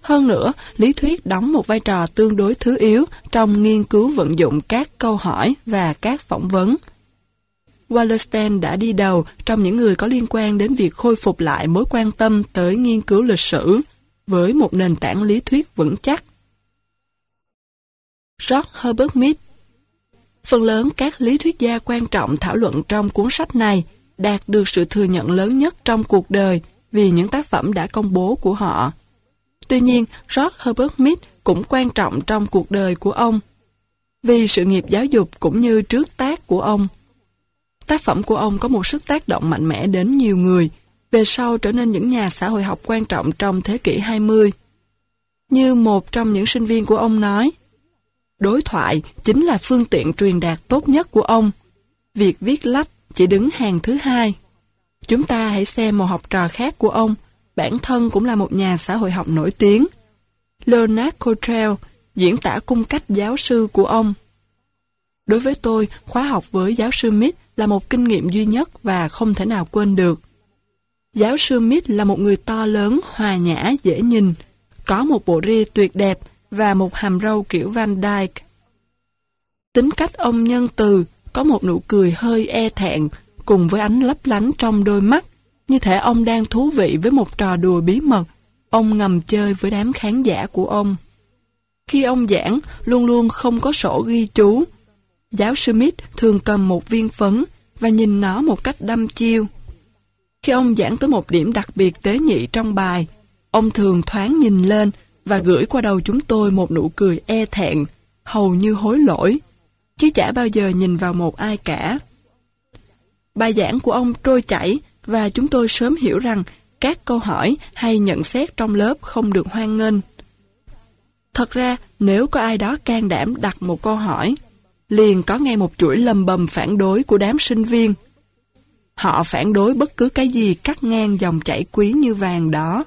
Hơn nữa, lý thuyết đóng một vai trò tương đối thứ yếu trong nghiên cứu vận dụng các câu hỏi và các phỏng vấn. Wallerstein đã đi đầu trong những người có liên quan đến việc khôi phục lại mối quan tâm tới nghiên cứu lịch sử với một nền tảng lý thuyết vững chắc. George Herbert Mead. Phần lớn các lý thuyết gia quan trọng thảo luận trong cuốn sách này đạt được sự thừa nhận lớn nhất trong cuộc đời vì những tác phẩm đã công bố của họ. Tuy nhiên, George Herbert Mead cũng quan trọng trong cuộc đời của ông vì sự nghiệp giáo dục cũng như trước tác của ông. Tác phẩm của ông có một sức tác động mạnh mẽ đến nhiều người, về sau trở nên những nhà xã hội học quan trọng trong thế kỷ 20. Như một trong những sinh viên của ông nói, đối thoại chính là phương tiện truyền đạt tốt nhất của ông. Việc viết lách chỉ đứng hàng thứ hai. Chúng ta hãy xem một học trò khác của ông, bản thân cũng là một nhà xã hội học nổi tiếng. Leonard Cottrell, diễn tả cung cách giáo sư của ông. Đối với tôi, khóa học với giáo sư Mead là một kinh nghiệm duy nhất và không thể nào quên được. Giáo sư Mead là một người to lớn, hòa nhã, dễ nhìn, có một bộ ria tuyệt đẹp và một hàm râu kiểu Van Dyke. Tính cách ông nhân từ, có một nụ cười hơi e thẹn, cùng với ánh lấp lánh trong đôi mắt, như thể ông đang thú vị với một trò đùa bí mật, ông ngầm chơi với đám khán giả của ông. Khi ông giảng, luôn luôn không có sổ ghi chú. Giáo sư Mead thường cầm một viên phấn và nhìn nó một cách đăm chiêu. Khi ông giảng tới một điểm đặc biệt tế nhị trong bài, ông thường thoáng nhìn lên và gửi qua đầu chúng tôi một nụ cười e thẹn, hầu như hối lỗi, chứ chả bao giờ nhìn vào một ai cả. Bài giảng của ông trôi chảy và chúng tôi sớm hiểu rằng các câu hỏi hay nhận xét trong lớp không được hoan nghênh. Thật ra, nếu có ai đó can đảm đặt một câu hỏi, liền có ngay một chuỗi lầm bầm phản đối của đám sinh viên. Họ phản đối bất cứ cái gì cắt ngang dòng chảy quý như vàng đó.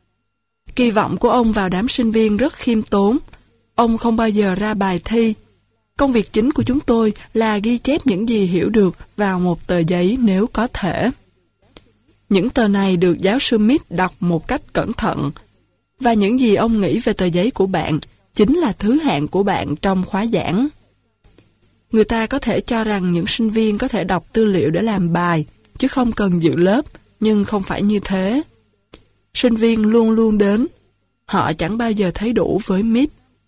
Kỳ vọng của ông vào đám sinh viên rất khiêm tốn. Ông không bao giờ ra bài thi. Công việc chính của chúng tôi là ghi chép những gì hiểu được vào một tờ giấy nếu có thể. Những tờ này được giáo sư Mead đọc một cách cẩn thận, và những gì ông nghĩ về tờ giấy của bạn chính là thứ hạng của bạn trong khóa giảng. Người ta có thể cho rằng những sinh viên có thể đọc tư liệu để làm bài, chứ không cần dự lớp, nhưng không phải như thế. Sinh viên luôn luôn đến. Họ chẳng bao giờ thấy đủ với Mead.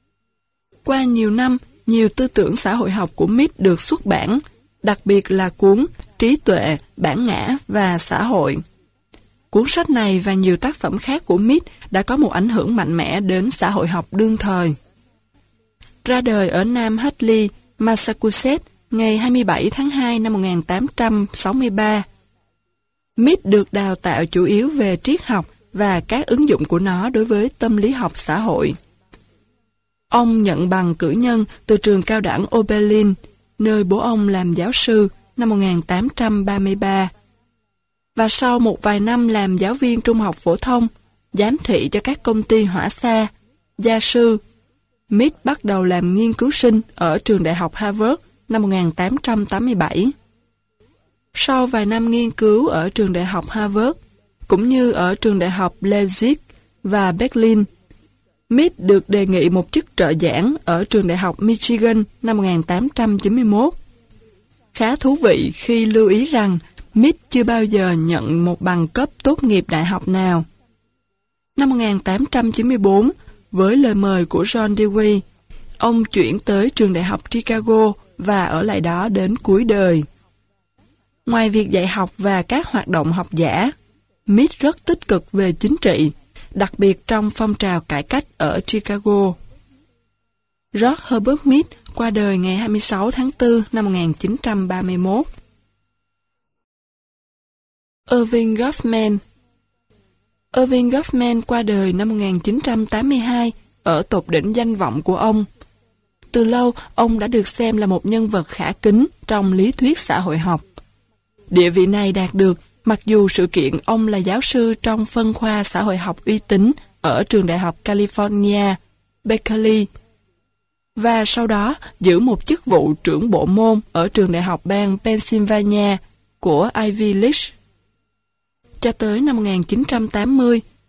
Qua nhiều năm, nhiều tư tưởng xã hội học của Mead được xuất bản, đặc biệt là cuốn Trí tuệ, bản ngã và xã hội. Cuốn sách này và nhiều tác phẩm khác của Mead đã có một ảnh hưởng mạnh mẽ đến xã hội học đương thời. Ra đời ở Nam Hadley, Massachusetts, ngày 27 tháng 2 năm 1863. Mead được đào tạo chủ yếu về triết học và các ứng dụng của nó đối với tâm lý học xã hội. Ông nhận bằng cử nhân từ trường cao đẳng Oberlin, nơi bố ông làm giáo sư, năm 1833. Và sau một vài năm làm giáo viên trung học phổ thông, giám thị cho các công ty hỏa xa, gia sư, Mead bắt đầu làm nghiên cứu sinh ở trường đại học Harvard năm 1887. Sau vài năm nghiên cứu ở trường đại học Harvard, cũng như ở trường đại học Leipzig và Berlin, Mead được đề nghị một chức trợ giảng ở trường đại học Michigan năm 1891. Khá thú vị khi lưu ý rằng Mead chưa bao giờ nhận một bằng cấp tốt nghiệp đại học nào. Năm 1894, với lời mời của John Dewey, ông chuyển tới trường đại học Chicago và ở lại đó đến cuối đời. Ngoài việc dạy học và các hoạt động học giả, Mead rất tích cực về chính trị, đặc biệt trong phong trào cải cách ở Chicago. George Herbert Mead qua đời ngày 26 tháng 4 năm 1931. Irving Goffman. Irving Goffman qua đời năm 1982 ở tột đỉnh danh vọng của ông. Từ lâu, ông đã được xem là một nhân vật khả kính trong lý thuyết xã hội học. Địa vị này đạt được mặc dù sự kiện ông là giáo sư trong phân khoa xã hội học uy tín ở trường đại học California, Berkeley, và sau đó giữ một chức vụ trưởng bộ môn ở trường đại học bang Pennsylvania của Ivy League. Cho tới năm 1980,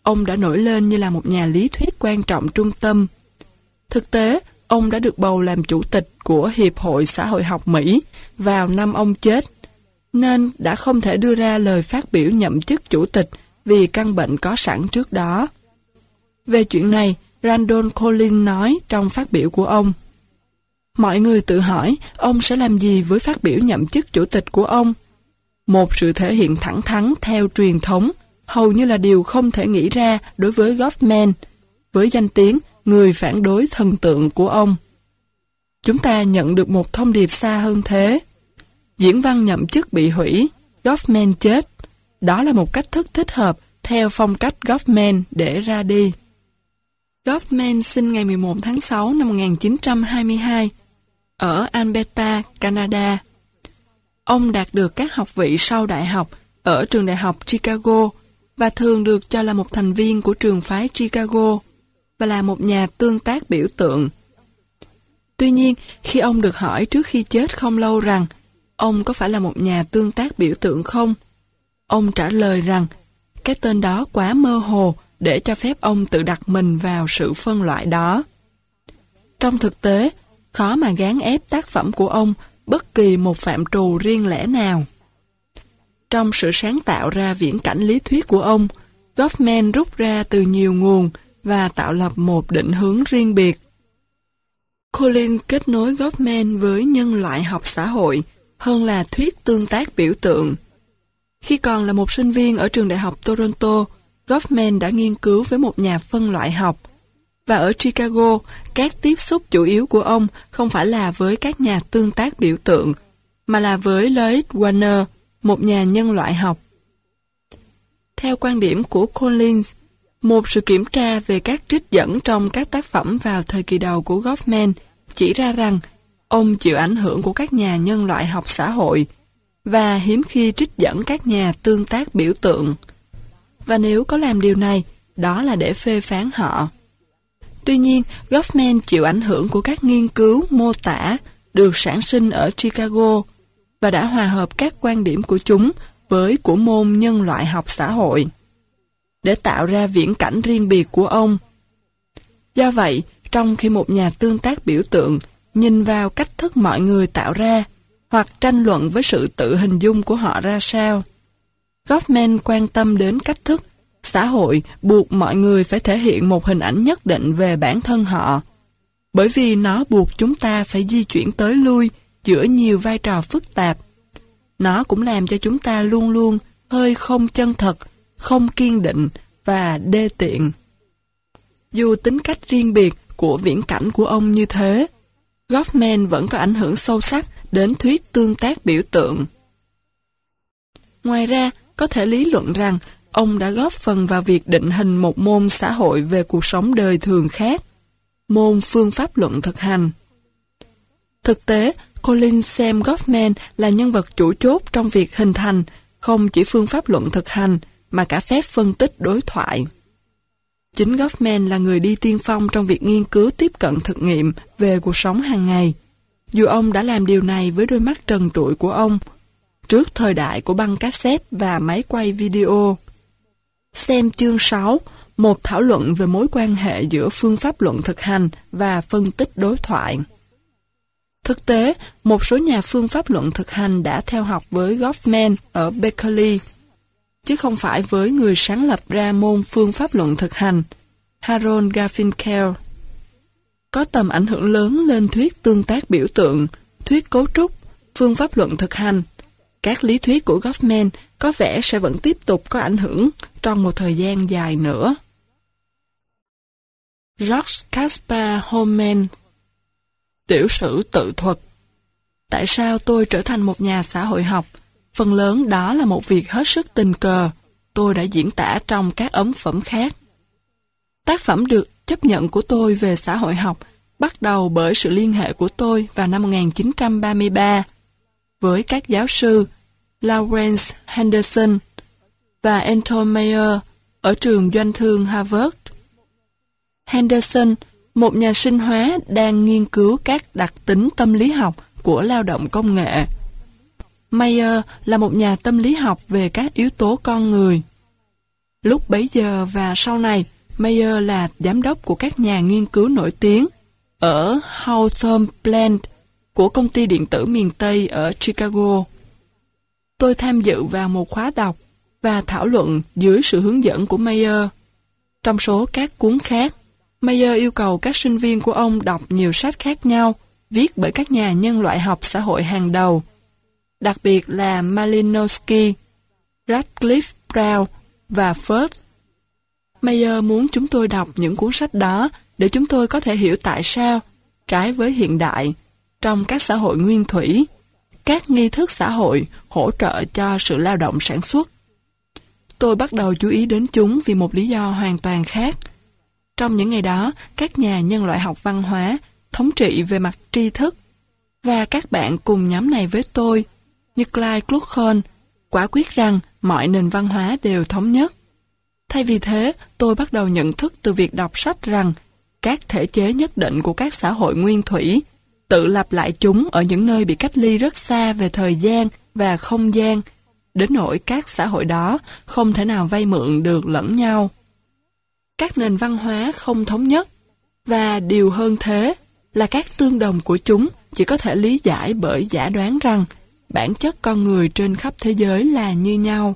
ông đã nổi lên như là một nhà lý thuyết quan trọng trung tâm. Thực tế, ông đã được bầu làm chủ tịch của Hiệp hội Xã hội học Mỹ vào năm ông chết, nên đã không thể đưa ra lời phát biểu nhậm chức chủ tịch vì căn bệnh có sẵn trước đó. Về chuyện này, Randall Collins nói trong phát biểu của ông: mọi người tự hỏi ông sẽ làm gì với phát biểu nhậm chức chủ tịch của ông. Một sự thể hiện thẳng thắn theo truyền thống hầu như là điều không thể nghĩ ra đối với Goffman, với danh tiếng người phản đối thần tượng của ông. Chúng ta nhận được một thông điệp xa hơn thế. Diễn văn nhậm chức bị hủy, Goffman chết. Đó là một cách thức thích hợp theo phong cách Goffman để ra đi. Goffman sinh ngày 11 tháng 6 năm 1922 ở Alberta, Canada. Ông đạt được các học vị sau đại học ở trường đại học Chicago và thường được cho là một thành viên của trường phái Chicago và là một nhà tương tác biểu tượng. Tuy nhiên, khi ông được hỏi trước khi chết không lâu rằng ông có phải là một nhà tương tác biểu tượng không, ông trả lời rằng cái tên đó quá mơ hồ để cho phép ông tự đặt mình vào sự phân loại đó. Trong thực tế, khó mà gán ép tác phẩm của ông bất kỳ một phạm trù riêng lẻ nào. Trong sự sáng tạo ra viễn cảnh lý thuyết của ông, Goffman rút ra từ nhiều nguồn và tạo lập một định hướng riêng biệt. Collins kết nối Goffman với nhân loại học xã hội hơn là thuyết tương tác biểu tượng. Khi còn là một sinh viên ở trường đại học Toronto, Goffman đã nghiên cứu với một nhà phân loại học. Và ở Chicago, các tiếp xúc chủ yếu của ông không phải là với các nhà tương tác biểu tượng, mà là với Lloyd Warner, một nhà nhân loại học. Theo quan điểm của Collins, một sự kiểm tra về các trích dẫn trong các tác phẩm vào thời kỳ đầu của Goffman chỉ ra rằng ông chịu ảnh hưởng của các nhà nhân loại học xã hội và hiếm khi trích dẫn các nhà tương tác biểu tượng. Và nếu có làm điều này, đó là để phê phán họ. Tuy nhiên, Goffman chịu ảnh hưởng của các nghiên cứu mô tả được sản sinh ở Chicago và đã hòa hợp các quan điểm của chúng với của môn nhân loại học xã hội để tạo ra viễn cảnh riêng biệt của ông. Do vậy, trong khi một nhà tương tác biểu tượng nhìn vào cách thức mọi người tạo ra hoặc tranh luận với sự tự hình dung của họ ra sao, Goffman quan tâm đến cách thức xã hội buộc mọi người phải thể hiện một hình ảnh nhất định về bản thân họ, bởi vì nó buộc chúng ta phải di chuyển tới lui giữa nhiều vai trò phức tạp. Nó cũng làm cho chúng ta luôn luôn hơi không chân thật, không kiên định và đê tiện. Dù tính cách riêng biệt của viễn cảnh của ông như thế, Goffman vẫn có ảnh hưởng sâu sắc đến thuyết tương tác biểu tượng. Ngoài ra, có thể lý luận rằng ông đã góp phần vào việc định hình một môn xã hội về cuộc sống đời thường khác, môn phương pháp luận thực hành. Thực tế, Collins xem Goffman là nhân vật chủ chốt trong việc hình thành không chỉ phương pháp luận thực hành mà cả phép phân tích đối thoại. Chính Goffman là người đi tiên phong trong việc nghiên cứu tiếp cận thực nghiệm về cuộc sống hàng ngày, dù ông đã làm điều này với đôi mắt trần trụi của ông, trước thời đại của băng cassette và máy quay video. Xem chương 6, một thảo luận về mối quan hệ giữa phương pháp luận thực hành và phân tích đối thoại. Thực tế, một số nhà phương pháp luận thực hành đã theo học với Goffman ở Berkeley, chứ không phải với người sáng lập ra môn phương pháp luận thực hành, Harold Garfinkel. Có tầm ảnh hưởng lớn lên thuyết tương tác biểu tượng, thuyết cấu trúc, phương pháp luận thực hành. Các lý thuyết của Goffman có vẻ sẽ vẫn tiếp tục có ảnh hưởng trong một thời gian dài nữa. George Caspar Holman, tiểu sử tự thuật. Tại sao tôi trở thành một nhà xã hội học? Phần lớn đó là một việc hết sức tình cờ, tôi đã diễn tả trong các ấn phẩm khác. Tác phẩm được chấp nhận của tôi về xã hội học bắt đầu bởi sự liên hệ của tôi vào năm 1933 với các giáo sư Lawrence Henderson và Anton Mayer ở trường doanh thương Harvard. Henderson, một nhà sinh hóa đang nghiên cứu các đặc tính tâm lý học của lao động công nghệ. Mayer là một nhà tâm lý học về các yếu tố con người. Lúc bấy giờ và sau này, Mayer là giám đốc của các nhà nghiên cứu nổi tiếng ở Hawthorne Plant của công ty điện tử miền Tây ở Chicago. Tôi tham dự vào một khóa đọc và thảo luận dưới sự hướng dẫn của Mayer. Trong số các cuốn khác, Mayer yêu cầu các sinh viên của ông đọc nhiều sách khác nhau viết bởi các nhà nhân loại học xã hội hàng đầu, đặc biệt là Malinowski, Radcliffe Brown và Firth. Mayer muốn chúng tôi đọc những cuốn sách đó để chúng tôi có thể hiểu tại sao, trái với hiện đại, trong các xã hội nguyên thủy, các nghi thức xã hội hỗ trợ cho sự lao động sản xuất. Tôi bắt đầu chú ý đến chúng vì một lý do hoàn toàn khác. Trong những ngày đó, các nhà nhân loại học văn hóa thống trị về mặt tri thức, và các bạn cùng nhóm này với tôi, như Clyde Kluckhohn, quả quyết rằng mọi nền văn hóa đều thống nhất. Thay vì thế, tôi bắt đầu nhận thức từ việc đọc sách rằng các thể chế nhất định của các xã hội nguyên thủy tự lặp lại chúng ở những nơi bị cách ly rất xa về thời gian và không gian, đến nỗi các xã hội đó không thể nào vay mượn được lẫn nhau. Các nền văn hóa không thống nhất, và điều hơn thế là các tương đồng của chúng chỉ có thể lý giải bởi giả đoán rằng bản chất con người trên khắp thế giới là như nhau.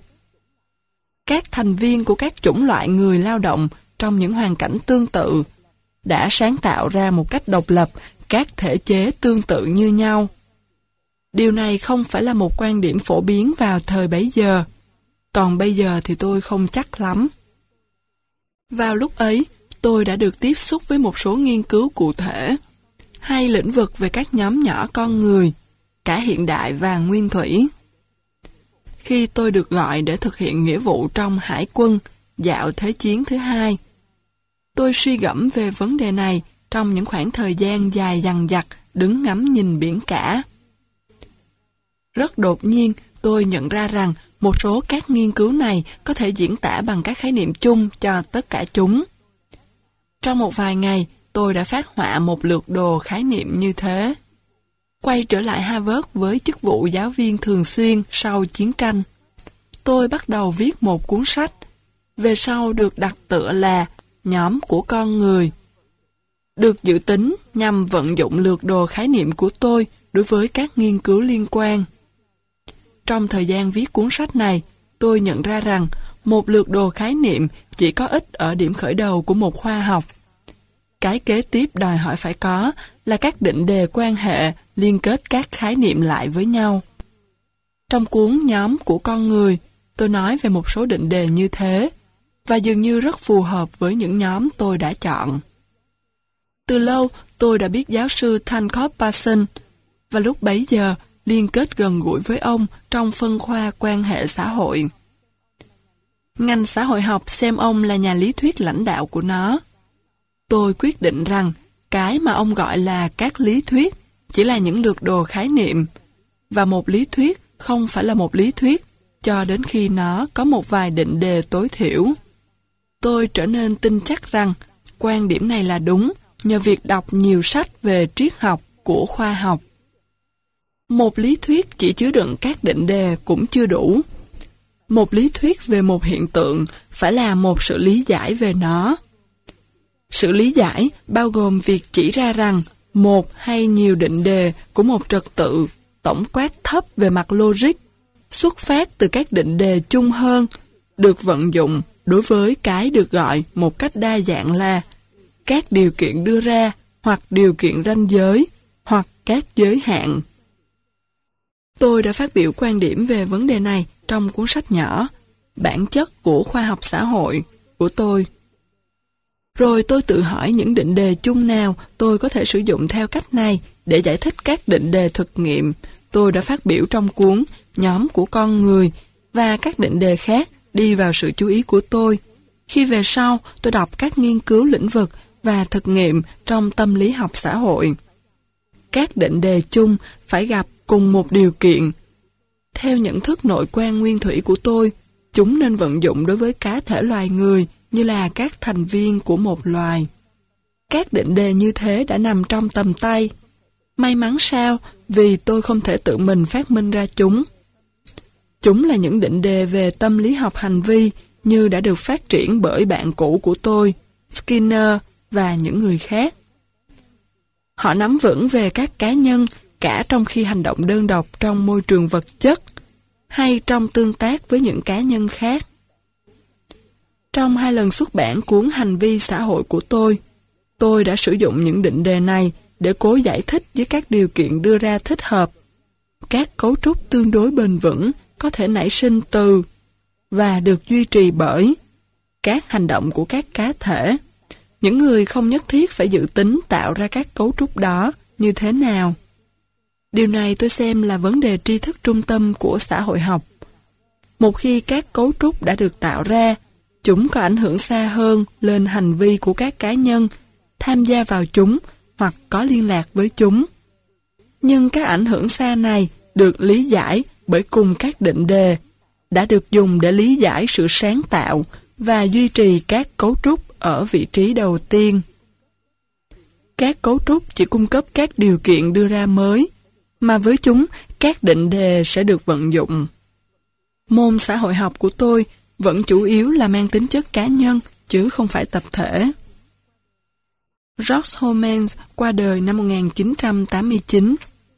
Các thành viên của các chủng loại người lao động trong những hoàn cảnh tương tự đã sáng tạo ra một cách độc lập các thể chế tương tự như nhau. Điều này không phải là một quan điểm phổ biến vào thời bấy giờ, còn bây giờ thì tôi không chắc lắm. Vào lúc ấy, tôi đã được tiếp xúc với một số nghiên cứu cụ thể, hay lĩnh vực về các nhóm nhỏ con người, cả hiện đại và nguyên thủy. Khi tôi được gọi để thực hiện nghĩa vụ trong hải quân dạo Thế chiến thứ hai, tôi suy gẫm về vấn đề này trong những khoảng thời gian dài dằng dặc đứng ngắm nhìn biển cả. Rất đột nhiên, tôi nhận ra rằng một số các nghiên cứu này có thể diễn tả bằng các khái niệm chung cho tất cả chúng. Trong một vài ngày, tôi đã phát họa một lược đồ khái niệm như thế. Quay trở lại Harvard với chức vụ giáo viên thường xuyên sau chiến tranh, tôi bắt đầu viết một cuốn sách, về sau được đặt tựa là Nhóm của con người, được dự tính nhằm vận dụng lược đồ khái niệm của tôi đối với các nghiên cứu liên quan. Trong thời gian viết cuốn sách này, tôi nhận ra rằng một lược đồ khái niệm chỉ có ích ở điểm khởi đầu của một khoa học. Cái kế tiếp đòi hỏi phải có là các định đề quan hệ liên kết các khái niệm lại với nhau. Trong cuốn Nhóm của con người, tôi nói về một số định đề như thế, và dường như rất phù hợp với những nhóm tôi đã chọn. Từ lâu, tôi đã biết giáo sư Tancred Parsons, và lúc bấy giờ liên kết gần gũi với ông trong phân khoa quan hệ xã hội. Ngành xã hội học xem ông là nhà lý thuyết lãnh đạo của nó. Tôi quyết định rằng cái mà ông gọi là các lý thuyết chỉ là những lược đồ khái niệm, và một lý thuyết không phải là một lý thuyết cho đến khi nó có một vài định đề tối thiểu. Tôi trở nên tin chắc rằng quan điểm này là đúng nhờ việc đọc nhiều sách về triết học của khoa học. Một lý thuyết chỉ chứa đựng các định đề cũng chưa đủ. Một lý thuyết về một hiện tượng phải là một sự lý giải về nó. Sự lý giải bao gồm việc chỉ ra rằng một hay nhiều định đề của một trật tự tổng quát thấp về mặt logic xuất phát từ các định đề chung hơn được vận dụng đối với cái được gọi một cách đa dạng là các điều kiện đưa ra hoặc điều kiện ranh giới hoặc các giới hạn. Tôi đã phát biểu quan điểm về vấn đề này trong cuốn sách nhỏ Bản chất của khoa học xã hội của tôi. Rồi tôi tự hỏi những định đề chung nào tôi có thể sử dụng theo cách này để giải thích các định đề thực nghiệm tôi đã phát biểu trong cuốn Nhóm của con người, và các định đề khác đi vào sự chú ý của tôi khi về sau tôi đọc các nghiên cứu lĩnh vực và thực nghiệm trong tâm lý học xã hội. Các định đề chung phải gặp cùng một điều kiện. Theo nhận thức nội quan nguyên thủy của tôi, chúng nên vận dụng đối với cá thể loài người như là các thành viên của một loài. Các định đề như thế đã nằm trong tầm tay. May mắn sao vì tôi không thể tự mình phát minh ra chúng. Chúng là những định đề về tâm lý học hành vi như đã được phát triển bởi bạn cũ của tôi, Skinner và những người khác. Họ nắm vững về các cá nhân cả trong khi hành động đơn độc trong môi trường vật chất hay trong tương tác với những cá nhân khác. Trong 2 lần xuất bản cuốn Hành vi xã hội của tôi đã sử dụng những định đề này để cố giải thích với các điều kiện đưa ra thích hợp. Các cấu trúc tương đối bền vững có thể nảy sinh từ và được duy trì bởi các hành động của các cá thể. Những người không nhất thiết phải dự tính tạo ra các cấu trúc đó như thế nào. Điều này tôi xem là vấn đề tri thức trung tâm của xã hội học. Một khi các cấu trúc đã được tạo ra, chúng có ảnh hưởng xa hơn lên hành vi của các cá nhân tham gia vào chúng hoặc có liên lạc với chúng. Nhưng các ảnh hưởng xa này được lý giải bởi cùng các định đề, đã được dùng để lý giải sự sáng tạo và duy trì các cấu trúc ở vị trí đầu tiên. Các cấu trúc chỉ cung cấp các điều kiện đưa ra mới, mà với chúng các định đề sẽ được vận dụng. Môn xã hội học của tôi vẫn chủ yếu là mang tính chất cá nhân, chứ không phải tập thể. George Homans qua đời năm 1989.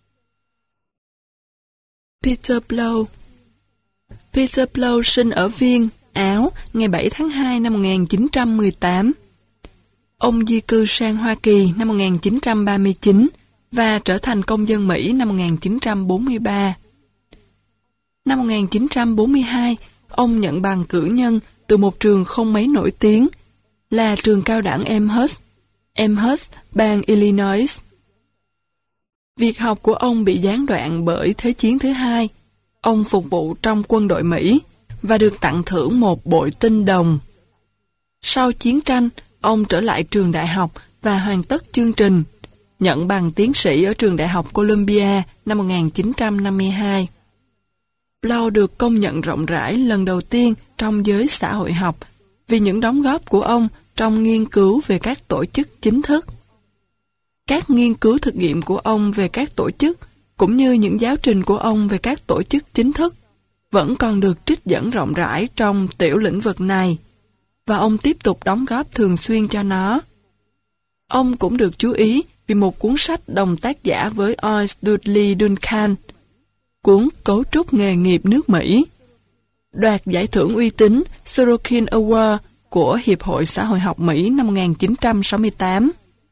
Peter Blow. Peter Blow sinh ở Viên, Áo, ngày 7 tháng 2 năm 1918. Ông di cư sang Hoa Kỳ năm 1939 và trở thành công dân Mỹ năm 1943. Năm 1942, ông nhận bằng cử nhân từ một trường không mấy nổi tiếng, là trường cao đẳng Amherst, bang Illinois. Việc học của ông bị gián đoạn bởi Thế chiến thứ hai. Ông phục vụ trong quân đội Mỹ và được tặng thưởng một bội tinh đồng. Sau chiến tranh, ông trở lại trường đại học và hoàn tất chương trình, nhận bằng tiến sĩ ở trường đại học Columbia năm 1952. Blow được công nhận rộng rãi lần đầu tiên trong giới xã hội học vì những đóng góp của ông trong nghiên cứu về các tổ chức chính thức. Các nghiên cứu thực nghiệm của ông về các tổ chức, cũng như những giáo trình của ông về các tổ chức chính thức, vẫn còn được trích dẫn rộng rãi trong tiểu lĩnh vực này, và ông tiếp tục đóng góp thường xuyên cho nó. Ông cũng được chú ý vì một cuốn sách đồng tác giả với Ois Dudley Duncan, cuốn Cấu trúc nghề nghiệp nước Mỹ, đoạt giải thưởng uy tín Sorokin Award của Hiệp hội Xã hội học Mỹ năm 1968.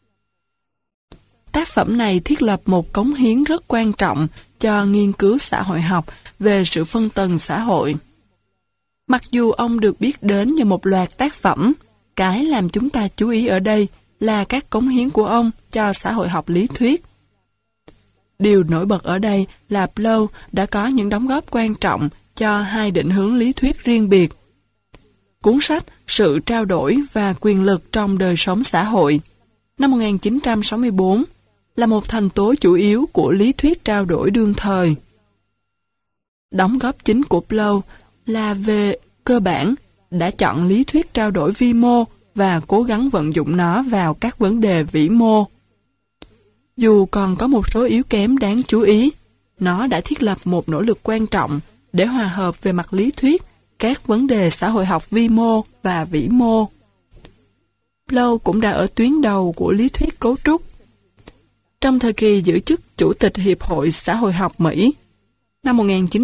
Tác phẩm này thiết lập một cống hiến rất quan trọng cho nghiên cứu xã hội học về sự phân tầng xã hội. Mặc dù ông được biết đến như một loạt tác phẩm, cái làm chúng ta chú ý ở đây là các cống hiến của ông cho xã hội học lý thuyết. Điều nổi bật ở đây là Blow đã có những đóng góp quan trọng cho 2 định hướng lý thuyết riêng biệt. Cuốn sách Sự trao đổi và quyền lực trong đời sống xã hội năm 1964 là một thành tố chủ yếu của lý thuyết trao đổi đương thời. Đóng góp chính của Blow là về cơ bản đã chọn lý thuyết trao đổi vi mô và cố gắng vận dụng nó vào các vấn đề vĩ mô. Dù còn có một số yếu kém đáng chú ý, nó đã thiết lập một nỗ lực quan trọng để hòa hợp về mặt lý thuyết các vấn đề xã hội học vi mô và vĩ mô. Blow cũng đã ở tuyến đầu của lý thuyết cấu trúc. Trong thời kỳ giữ chức Chủ tịch Hiệp hội Xã hội học Mỹ, năm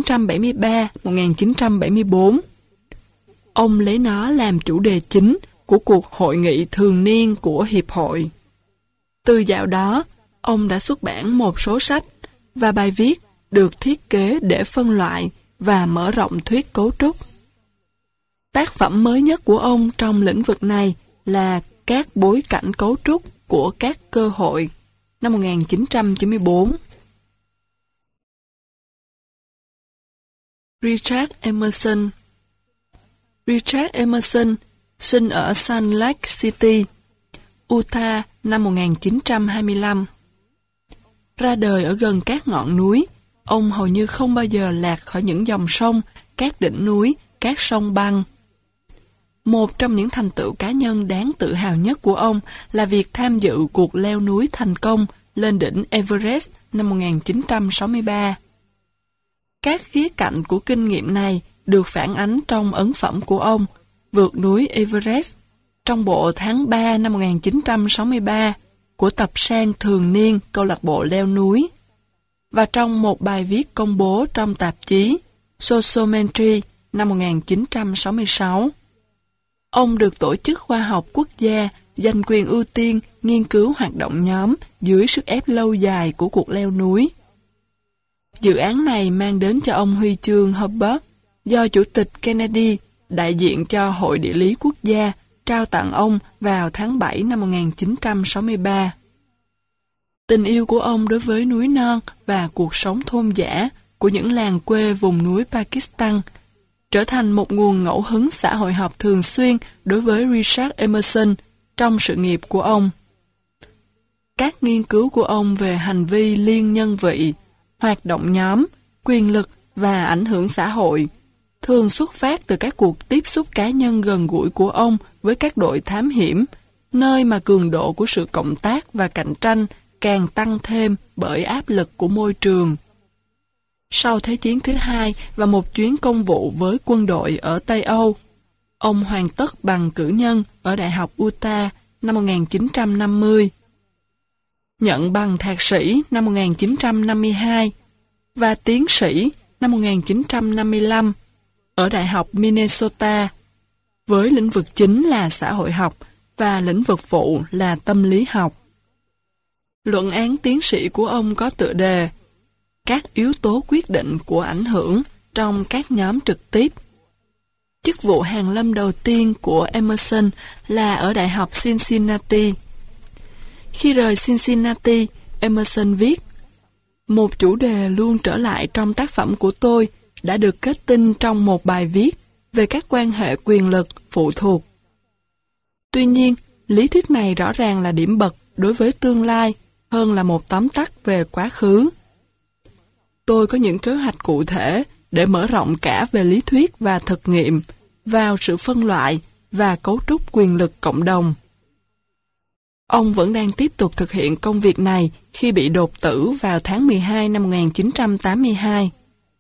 1973-1974, ông lấy nó làm chủ đề chính của cuộc hội nghị thường niên của Hiệp hội. Từ dạo đó, ông đã xuất bản một số sách và bài viết được thiết kế để phân loại và mở rộng thuyết cấu trúc. Tác phẩm mới nhất của ông trong lĩnh vực này là Các bối cảnh cấu trúc của các cơ hội năm 1994. Richard Emerson. Richard Emerson sinh ở Salt Lake City, Utah năm 1925. Ra đời ở gần các ngọn núi, ông hầu như không bao giờ lạc khỏi những dòng sông, các đỉnh núi, các sông băng. Một trong những thành tựu cá nhân đáng tự hào nhất của ông là việc tham dự cuộc leo núi thành công lên đỉnh Everest năm 1963. Các khía cạnh của kinh nghiệm này được phản ánh trong ấn phẩm của ông, vượt núi Everest trong bộ tháng 3 năm 1963 của tập san thường niên câu lạc bộ leo núi, và trong một bài viết công bố trong tạp chí Sociometry năm 1966. Ông được Tổ chức Khoa học Quốc gia giành quyền ưu tiên nghiên cứu hoạt động nhóm dưới sức ép lâu dài của cuộc leo núi. Dự án này mang đến cho ông huy chương Hubble do Chủ tịch Kennedy, đại diện cho Hội Địa lý Quốc gia, trao tặng ông vào tháng 7 năm 1963. Tình yêu của ông đối với núi non và cuộc sống thôn dã của những làng quê vùng núi Pakistan trở thành một nguồn ngẫu hứng xã hội học thường xuyên đối với Richard Emerson trong sự nghiệp của ông. Các nghiên cứu của ông về hành vi liên nhân vị, hoạt động nhóm, quyền lực và ảnh hưởng xã hội thường xuất phát từ các cuộc tiếp xúc cá nhân gần gũi của ông với các đội thám hiểm, nơi mà cường độ của sự cộng tác và cạnh tranh càng tăng thêm bởi áp lực của môi trường. Sau Thế chiến thứ hai và một chuyến công vụ với quân đội ở Tây Âu, ông hoàn tất bằng cử nhân ở Đại học Utah năm 1950, nhận bằng thạc sĩ năm 1952 và tiến sĩ năm 1955 ở Đại học Minnesota, với lĩnh vực chính là xã hội học và lĩnh vực phụ là tâm lý học. Luận án tiến sĩ của ông có tựa đề Các yếu tố quyết định của ảnh hưởng trong các nhóm trực tiếp. Chức vụ hàn lâm đầu tiên của Emerson là ở Đại học Cincinnati. Khi rời Cincinnati, Emerson viết: một chủ đề luôn trở lại trong tác phẩm của tôi đã được kết tinh trong một bài viết về các quan hệ quyền lực phụ thuộc. Tuy nhiên, lý thuyết này rõ ràng là điểm bật đối với tương lai hơn là một tóm tắt về quá khứ. Tôi có những kế hoạch cụ thể để mở rộng cả về lý thuyết và thực nghiệm vào sự phân loại và cấu trúc quyền lực cộng đồng. Ông vẫn đang tiếp tục thực hiện công việc này khi bị đột tử vào tháng 12 năm 1982.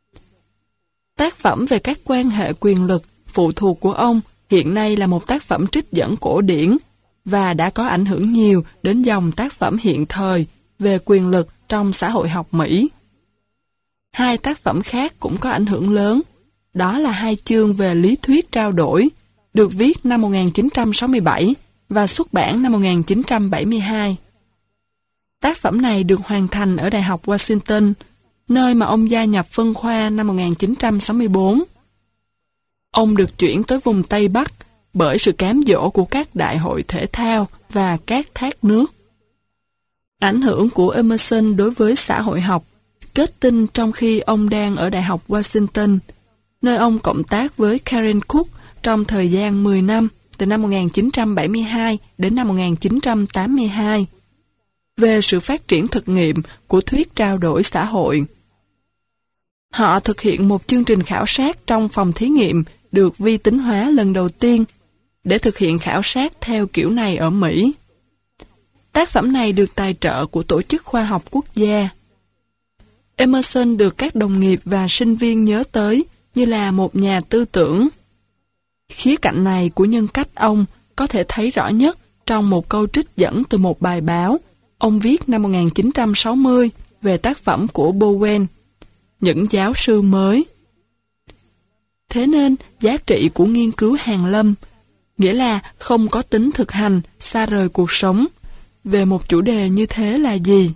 Tác phẩm về các quan hệ quyền lực phụ thuộc của ông hiện nay là một tác phẩm trích dẫn cổ điển và đã có ảnh hưởng nhiều đến dòng tác phẩm hiện thời về quyền lực trong xã hội học Mỹ. Hai tác phẩm khác cũng có ảnh hưởng lớn, đó là hai chương về lý thuyết trao đổi, được viết năm 1967 và xuất bản năm 1972. Tác phẩm này được hoàn thành ở Đại học Washington, nơi mà ông gia nhập phân khoa năm 1964. Ông được chuyển tới vùng Tây Bắc bởi sự cám dỗ của các đại hội thể thao và các thác nước. Ảnh hưởng của Emerson đối với xã hội học kết tinh trong khi ông đang ở Đại học Washington, nơi ông cộng tác với Karen Cook trong thời gian 10 năm, từ năm 1972 đến năm 1982, về sự phát triển thực nghiệm của thuyết trao đổi xã hội. Họ thực hiện một chương trình khảo sát trong phòng thí nghiệm được vi tính hóa lần đầu tiên để thực hiện khảo sát theo kiểu này ở Mỹ. Tác phẩm này được tài trợ của Tổ chức Khoa học Quốc gia. Emerson được các đồng nghiệp và sinh viên nhớ tới như là một nhà tư tưởng. Khía cạnh này của nhân cách ông có thể thấy rõ nhất trong một câu trích dẫn từ một bài báo ông viết năm 1960 về tác phẩm của Bowen, Những giáo sư mới. Thế nên, giá trị của nghiên cứu hàn lâm, nghĩa là không có tính thực hành, xa rời cuộc sống, về một chủ đề như thế là gì?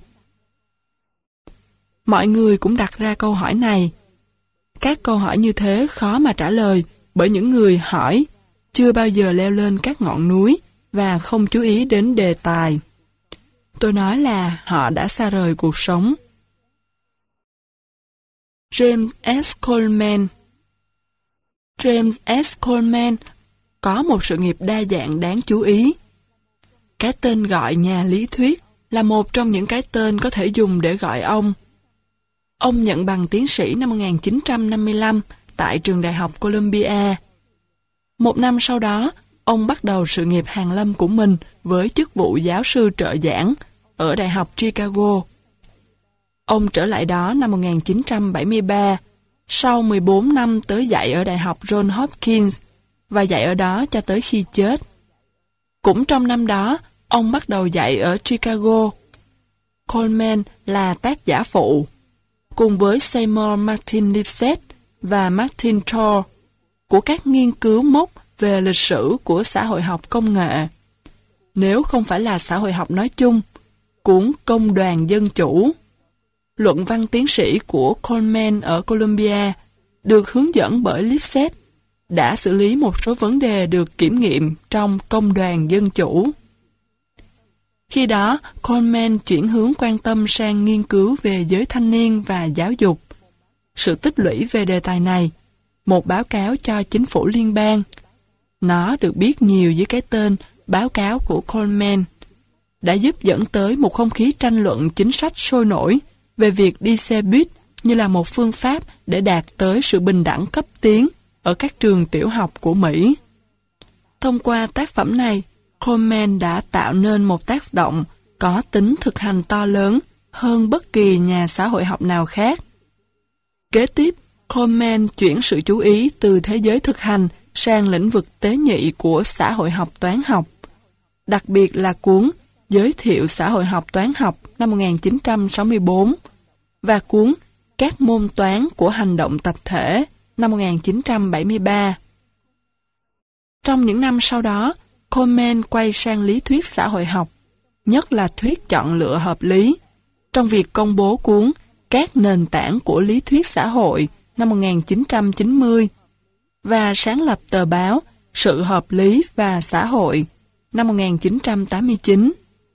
Mọi người cũng đặt ra câu hỏi này. Các câu hỏi như thế khó mà trả lời bởi những người hỏi chưa bao giờ leo lên các ngọn núi và không chú ý đến đề tài. Tôi nói là họ đã xa rời cuộc sống. James S. Coleman. James S. Coleman có một sự nghiệp đa dạng đáng chú ý. Cái tên gọi nhà lý thuyết là một trong những cái tên có thể dùng để gọi ông. Ông nhận bằng tiến sĩ năm 1955 tại trường đại học Columbia. Một năm sau đó, ông bắt đầu sự nghiệp hàn lâm của mình với chức vụ giáo sư trợ giảng ở Đại học Chicago. Ông trở lại đó năm 1973, sau 14 năm tới dạy ở Đại học Johns Hopkins, và dạy ở đó cho tới khi chết. Cũng trong năm đó, ông bắt đầu dạy ở Chicago. Coleman là tác giả phụ, cùng với Seymour Martin Lipset và Martin Thor, của các nghiên cứu mốc về lịch sử của xã hội học công nghệ. Nếu không phải là xã hội học nói chung, cuốn Công đoàn Dân Chủ, luận văn tiến sĩ của Coleman ở Columbia, được hướng dẫn bởi Lipset, đã xử lý một số vấn đề được kiểm nghiệm trong Công đoàn Dân Chủ. Khi đó, Coleman chuyển hướng quan tâm sang nghiên cứu về giới thanh niên và giáo dục. Sự tích lũy về đề tài này, một báo cáo cho chính phủ liên bang. Nó được biết nhiều dưới cái tên báo cáo của Coleman, đã giúp dẫn tới một không khí tranh luận chính sách sôi nổi về việc đi xe buýt như là một phương pháp để đạt tới sự bình đẳng cấp tiến ở các trường tiểu học của Mỹ. Thông qua tác phẩm này, Coleman đã tạo nên một tác động có tính thực hành to lớn hơn bất kỳ nhà xã hội học nào khác. Kế tiếp, Coleman chuyển sự chú ý từ thế giới thực hành sang lĩnh vực tế nhị của xã hội học toán học, đặc biệt là cuốn Giới thiệu xã hội học toán học năm 1964 và cuốn Các môn toán của hành động tập thể năm 1973. Trong những năm sau đó, Coleman quay sang lý thuyết xã hội học, nhất là thuyết chọn lựa hợp lý, trong việc công bố cuốn Các nền tảng của lý thuyết xã hội năm 1990 và sáng lập tờ báo Sự hợp lý và xã hội năm 1989.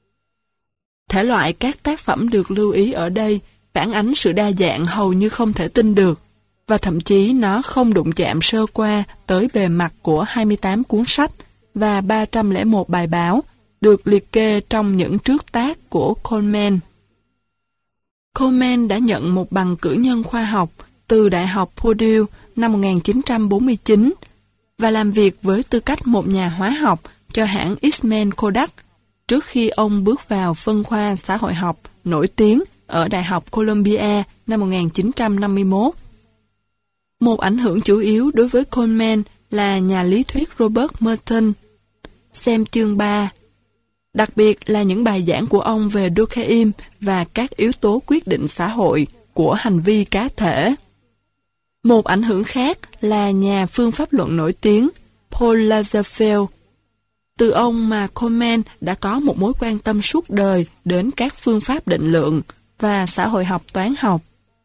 Thể loại các tác phẩm được lưu ý ở đây phản ánh sự đa dạng hầu như không thể tin được, và thậm chí nó không đụng chạm sơ qua tới bề mặt của 28 cuốn sách và 301 bài báo được liệt kê trong những trước tác của Coleman. Coleman đã nhận một bằng cử nhân khoa học từ Đại học Purdue năm 1949 và làm việc với tư cách một nhà hóa học cho hãng Eastman Kodak trước khi ông bước vào phân khoa xã hội học nổi tiếng ở Đại học Columbia năm 1951. Một ảnh hưởng chủ yếu đối với Coleman là nhà lý thuyết Robert Merton. Xem chương 3. Đặc biệt là những bài giảng của ông về Durkheim và các yếu tố quyết định xã hội của hành vi cá thể. Một ảnh hưởng khác là nhà phương pháp luận nổi tiếng Paul Lazarsfeld. Từ ông mà Coleman đã có một mối quan tâm suốt đời đến các phương pháp định lượng và xã hội học toán học.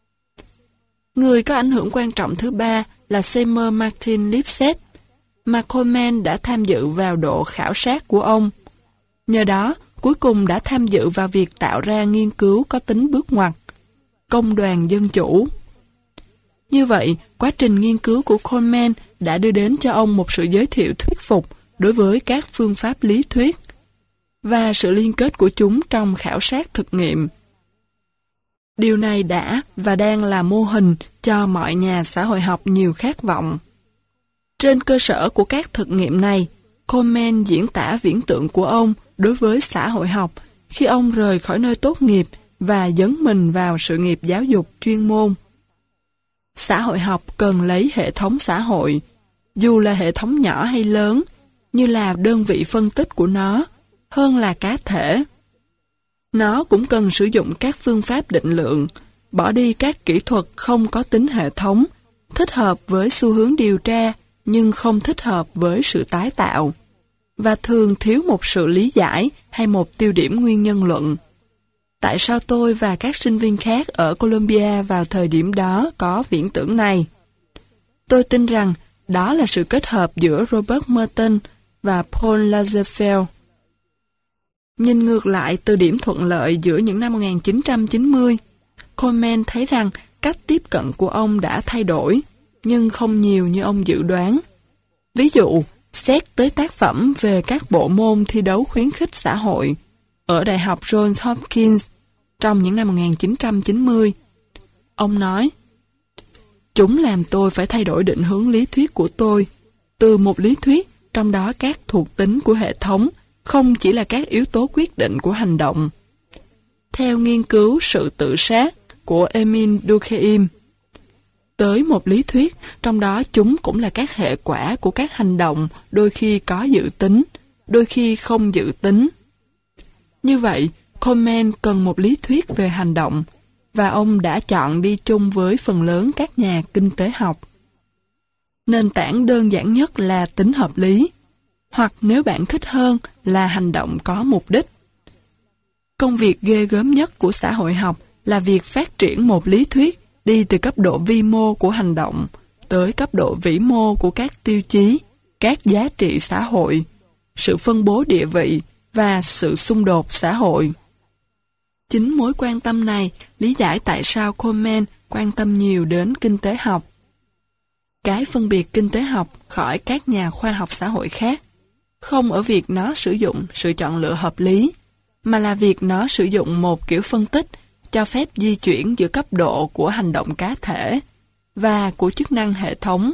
Người có ảnh hưởng quan trọng thứ ba là Seymour Martin Lipset, mà Coleman đã tham dự vào độ khảo sát của ông. Nhờ đó, cuối cùng đã tham dự vào việc tạo ra nghiên cứu có tính bước ngoặt, Công đoàn Dân Chủ. Như vậy, quá trình nghiên cứu của Coleman đã đưa đến cho ông một sự giới thiệu thuyết phục đối với các phương pháp lý thuyết và sự liên kết của chúng trong khảo sát thực nghiệm. Điều này đã và đang là mô hình cho mọi nhà xã hội học nhiều khát vọng. Trên cơ sở của các thực nghiệm này, Coleman diễn tả viễn tượng của ông đối với xã hội học khi ông rời khỏi nơi tốt nghiệp và dấn mình vào sự nghiệp giáo dục chuyên môn. Xã hội học cần lấy hệ thống xã hội, dù là hệ thống nhỏ hay lớn, như là đơn vị phân tích của nó, hơn là cá thể. Nó cũng cần sử dụng các phương pháp định lượng, bỏ đi các kỹ thuật không có tính hệ thống, thích hợp với xu hướng điều tra nhưng không thích hợp với sự tái tạo, và thường thiếu một sự lý giải hay một tiêu điểm nguyên nhân luận. Tại sao tôi và các sinh viên khác ở Columbia vào thời điểm đó có viễn tưởng này? Tôi tin rằng đó là sự kết hợp giữa Robert Merton và Paul Lazarsfeld. Nhìn ngược lại từ điểm thuận lợi giữa những năm 1990, Coleman thấy rằng cách tiếp cận của ông đã thay đổi, nhưng không nhiều như ông dự đoán. Ví dụ, xét tới tác phẩm về các bộ môn thi đấu khuyến khích xã hội ở Đại học Johns Hopkins trong những năm 1990. Ông nói, chúng làm tôi phải thay đổi định hướng lý thuyết của tôi, từ một lý thuyết trong đó các thuộc tính của hệ thống không chỉ là các yếu tố quyết định của hành động. Theo nghiên cứu sự tự sát của Emile Durkheim, tới một lý thuyết, trong đó chúng cũng là các hệ quả của các hành động, đôi khi có dự tính, đôi khi không dự tính. Như vậy, Coleman cần một lý thuyết về hành động, và ông đã chọn đi chung với phần lớn các nhà kinh tế học. Nền tảng đơn giản nhất là tính hợp lý, hoặc nếu bạn thích hơn là hành động có mục đích. Công việc ghê gớm nhất của xã hội học là việc phát triển một lý thuyết đi từ cấp độ vi mô của hành động tới cấp độ vĩ mô của các tiêu chí, các giá trị xã hội, sự phân bố địa vị và sự xung đột xã hội. Chính mối quan tâm này lý giải tại sao Coleman quan tâm nhiều đến kinh tế học. Cái phân biệt kinh tế học khỏi các nhà khoa học xã hội khác không ở việc nó sử dụng sự chọn lựa hợp lý, mà là việc nó sử dụng một kiểu phân tích cho phép di chuyển giữa cấp độ của hành động cá thể và của chức năng hệ thống.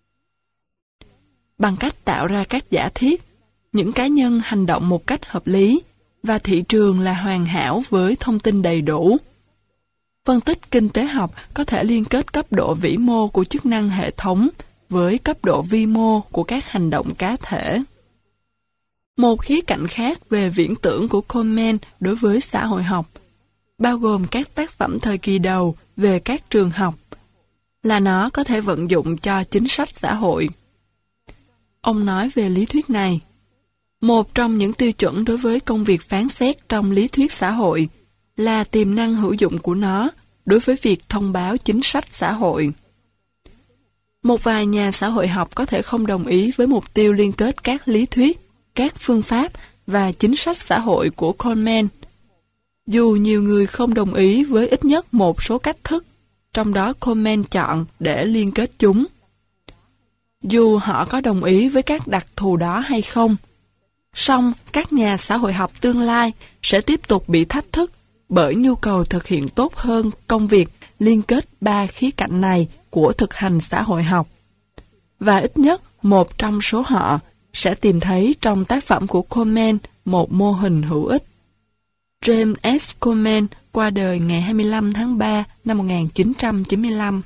Bằng cách tạo ra các giả thiết, những cá nhân hành động một cách hợp lý và thị trường là hoàn hảo với thông tin đầy đủ. Phân tích kinh tế học có thể liên kết cấp độ vĩ mô của chức năng hệ thống với cấp độ vi mô của các hành động cá thể. Một khía cạnh khác về viễn tưởng của Coleman đối với xã hội học, bao gồm các tác phẩm thời kỳ đầu về các trường học, là nó có thể vận dụng cho chính sách xã hội. Ông nói về lý thuyết này: một trong những tiêu chuẩn đối với công việc phán xét trong lý thuyết xã hội là tiềm năng hữu dụng của nó đối với việc thông báo chính sách xã hội. Một vài nhà xã hội học có thể không đồng ý với mục tiêu liên kết các lý thuyết, các phương pháp và chính sách xã hội của Coleman. Dù nhiều người không đồng ý với ít nhất một số cách thức, trong đó Coleman chọn để liên kết chúng. Dù họ có đồng ý với các đặc thù đó hay không, song các nhà xã hội học tương lai sẽ tiếp tục bị thách thức bởi nhu cầu thực hiện tốt hơn công việc liên kết ba khía cạnh này của thực hành xã hội học. Và ít nhất một trong số họ sẽ tìm thấy trong tác phẩm của Coleman một mô hình hữu ích. James S. Coleman qua đời ngày 25 tháng 3 năm 1995.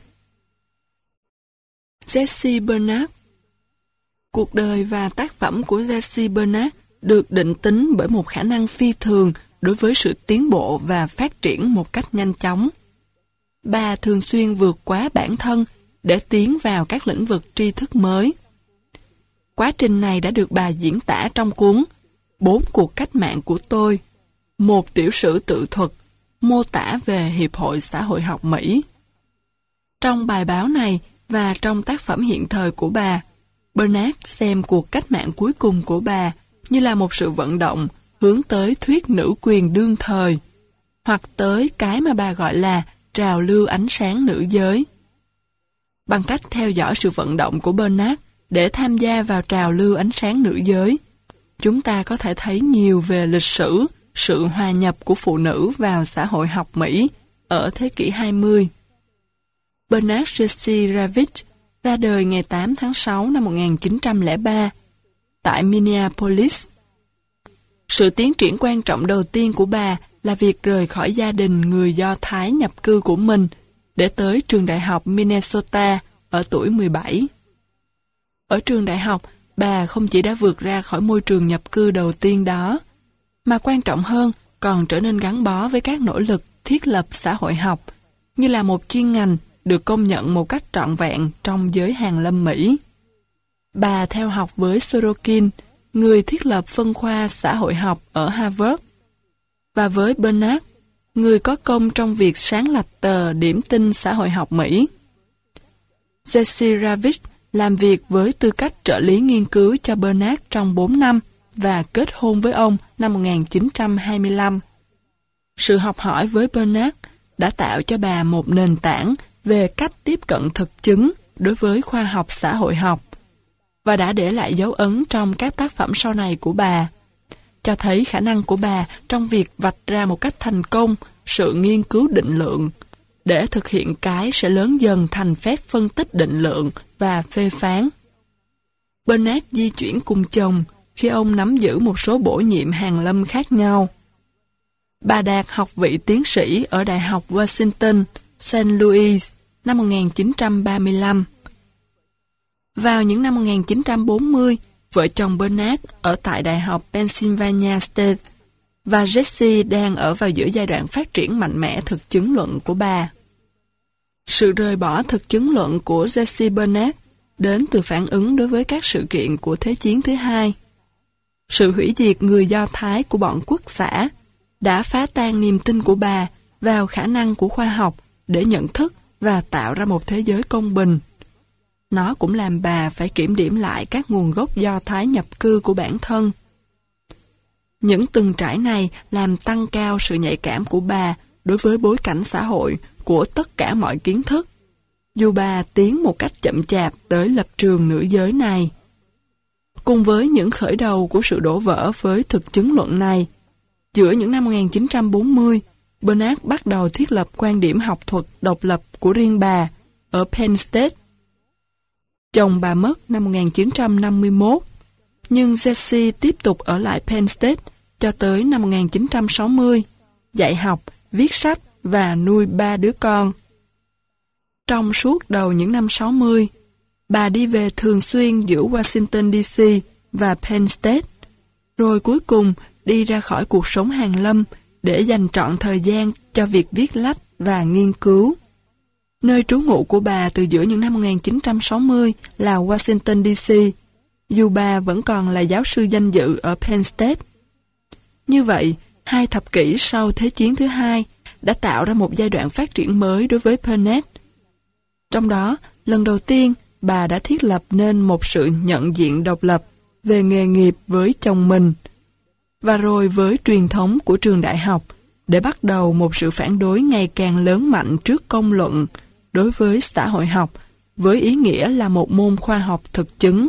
Jesse Bernard. Cuộc đời và tác phẩm của Jesse Bernard được định tính bởi một khả năng phi thường đối với sự tiến bộ và phát triển một cách nhanh chóng. Bà thường xuyên vượt quá bản thân để tiến vào các lĩnh vực tri thức mới. Quá trình này đã được bà diễn tả trong cuốn 4 cuộc cách mạng của tôi, một tiểu sử tự thuật, mô tả về Hiệp hội Xã hội học Mỹ. Trong bài báo này và trong tác phẩm hiện thời của bà, Bernard xem cuộc cách mạng cuối cùng của bà như là một sự vận động hướng tới thuyết nữ quyền đương thời, hoặc tới cái mà bà gọi là trào lưu ánh sáng nữ giới. Bằng cách theo dõi sự vận động của Bernard để tham gia vào trào lưu ánh sáng nữ giới, chúng ta có thể thấy nhiều về lịch sử, sự hòa nhập của phụ nữ vào xã hội học Mỹ ở thế kỷ 20. Bernard Jesse Ravitch ra đời ngày 8 tháng 6 năm 1903 tại Minneapolis. Sự tiến triển quan trọng đầu tiên của bà là việc rời khỏi gia đình người Do Thái nhập cư của mình để tới trường đại học Minnesota ở tuổi 17. Ở trường đại học, bà không chỉ đã vượt ra khỏi môi trường nhập cư đầu tiên đó, mà quan trọng hơn còn trở nên gắn bó với các nỗ lực thiết lập xã hội học như là một chuyên ngành được công nhận một cách trọn vẹn trong giới hàn lâm Mỹ. Bà theo học với Sorokin, người thiết lập phân khoa xã hội học ở Harvard, và với Bernard, người có công trong việc sáng lập tờ Điểm tin xã hội học Mỹ. Jesse Ravitch làm việc với tư cách trợ lý nghiên cứu cho Bernard trong 4 năm và kết hôn với ông năm 1925. Sự học hỏi với Bernard đã tạo cho bà một nền tảng về cách tiếp cận thực chứng đối với khoa học xã hội học và đã để lại dấu ấn trong các tác phẩm sau này của bà, cho thấy khả năng của bà trong việc vạch ra một cách thành công sự nghiên cứu định lượng để thực hiện cái sẽ lớn dần thành phép phân tích định lượng và phê phán. Bernard di chuyển cùng chồng khi ông nắm giữ một số bổ nhiệm hàn lâm khác nhau. Bà đạt học vị tiến sĩ ở Đại học Washington, St. Louis năm 1935. Vào những năm 1940, vợ chồng Bernard ở tại Đại học Pennsylvania State và Jessie đang ở vào giữa giai đoạn phát triển mạnh mẽ thực chứng luận của bà. Sự rời bỏ thực chứng luận của Jessie Bernard đến từ phản ứng đối với các sự kiện của Thế chiến thứ hai. Sự hủy diệt người Do Thái của bọn quốc xã đã phá tan niềm tin của bà vào khả năng của khoa học để nhận thức và tạo ra một thế giới công bình. Nó cũng làm bà phải kiểm điểm lại các nguồn gốc Do Thái nhập cư của bản thân. Những từng trải này làm tăng cao sự nhạy cảm của bà đối với bối cảnh xã hội của tất cả mọi kiến thức, dù bà tiến một cách chậm chạp tới lập trường nữ giới này. Cùng với những khởi đầu của sự đổ vỡ với thực chứng luận này, giữa những năm 1940, Bernard bắt đầu thiết lập quan điểm học thuật độc lập của riêng bà ở Penn State. Chồng bà mất năm 1951, nhưng Jessie tiếp tục ở lại Penn State cho tới năm 1960, dạy học, viết sách và nuôi 3 đứa con. Trong suốt đầu những năm 60, bà đi về thường xuyên giữa Washington DC và Penn State, rồi cuối cùng đi ra khỏi cuộc sống hàn lâm để dành trọn thời gian cho việc viết lách và nghiên cứu. Nơi trú ngụ của bà từ giữa những năm 1960 là Washington DC, dù bà vẫn còn là giáo sư danh dự ở Penn State. Như vậy, 2 thập kỷ sau Thế chiến thứ hai đã tạo ra một giai đoạn phát triển mới đối với Bernard. Trong đó, lần đầu tiên, bà đã thiết lập nên một sự nhận diện độc lập về nghề nghiệp với chồng mình, và rồi với truyền thống của trường đại học, để bắt đầu một sự phản đối ngày càng lớn mạnh trước công luận đối với xã hội học, với ý nghĩa là một môn khoa học thực chứng.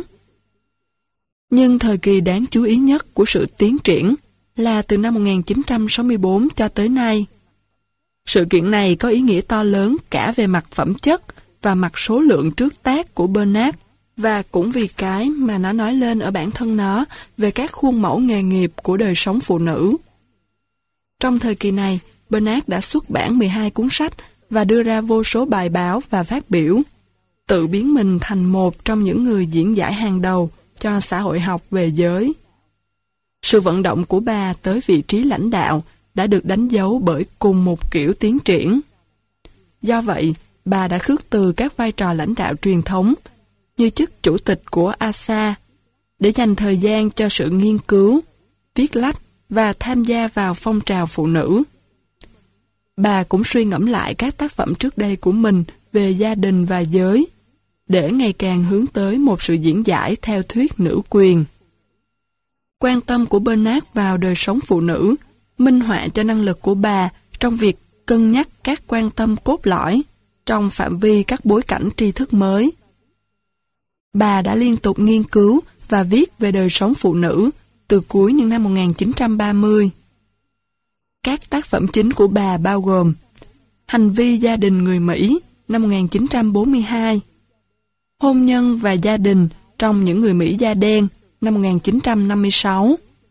Nhưng thời kỳ đáng chú ý nhất của sự tiến triển là từ năm 1964 cho tới nay. Sự kiện này có ý nghĩa to lớn cả về mặt phẩm chất và mặt số lượng trước tác của Bernard, và cũng vì cái mà nó nói lên ở bản thân nó về các khuôn mẫu nghề nghiệp của đời sống phụ nữ. Trong thời kỳ này, Bernard đã xuất bản 12 cuốn sách và đưa ra vô số bài báo và phát biểu, tự biến mình thành một trong những người diễn giải hàng đầu cho xã hội học về giới. Sự vận động của bà tới vị trí lãnh đạo đã được đánh dấu bởi cùng một kiểu tiến triển. Do vậy, bà đã khước từ các vai trò lãnh đạo truyền thống, như chức chủ tịch của ASA, để dành thời gian cho sự nghiên cứu, viết lách và tham gia vào phong trào phụ nữ. Bà cũng suy ngẫm lại các tác phẩm trước đây của mình về gia đình và giới, để ngày càng hướng tới một sự diễn giải theo thuyết nữ quyền. Quan tâm của Bernard vào đời sống phụ nữ minh họa cho năng lực của bà trong việc cân nhắc các quan tâm cốt lõi trong phạm vi các bối cảnh tri thức mới. Bà đã liên tục nghiên cứu và viết về đời sống phụ nữ từ cuối những năm 1930. Các tác phẩm chính của bà bao gồm Hành vi gia đình người Mỹ năm 1942, Hôn nhân và gia đình trong những người Mỹ da đen năm 1956,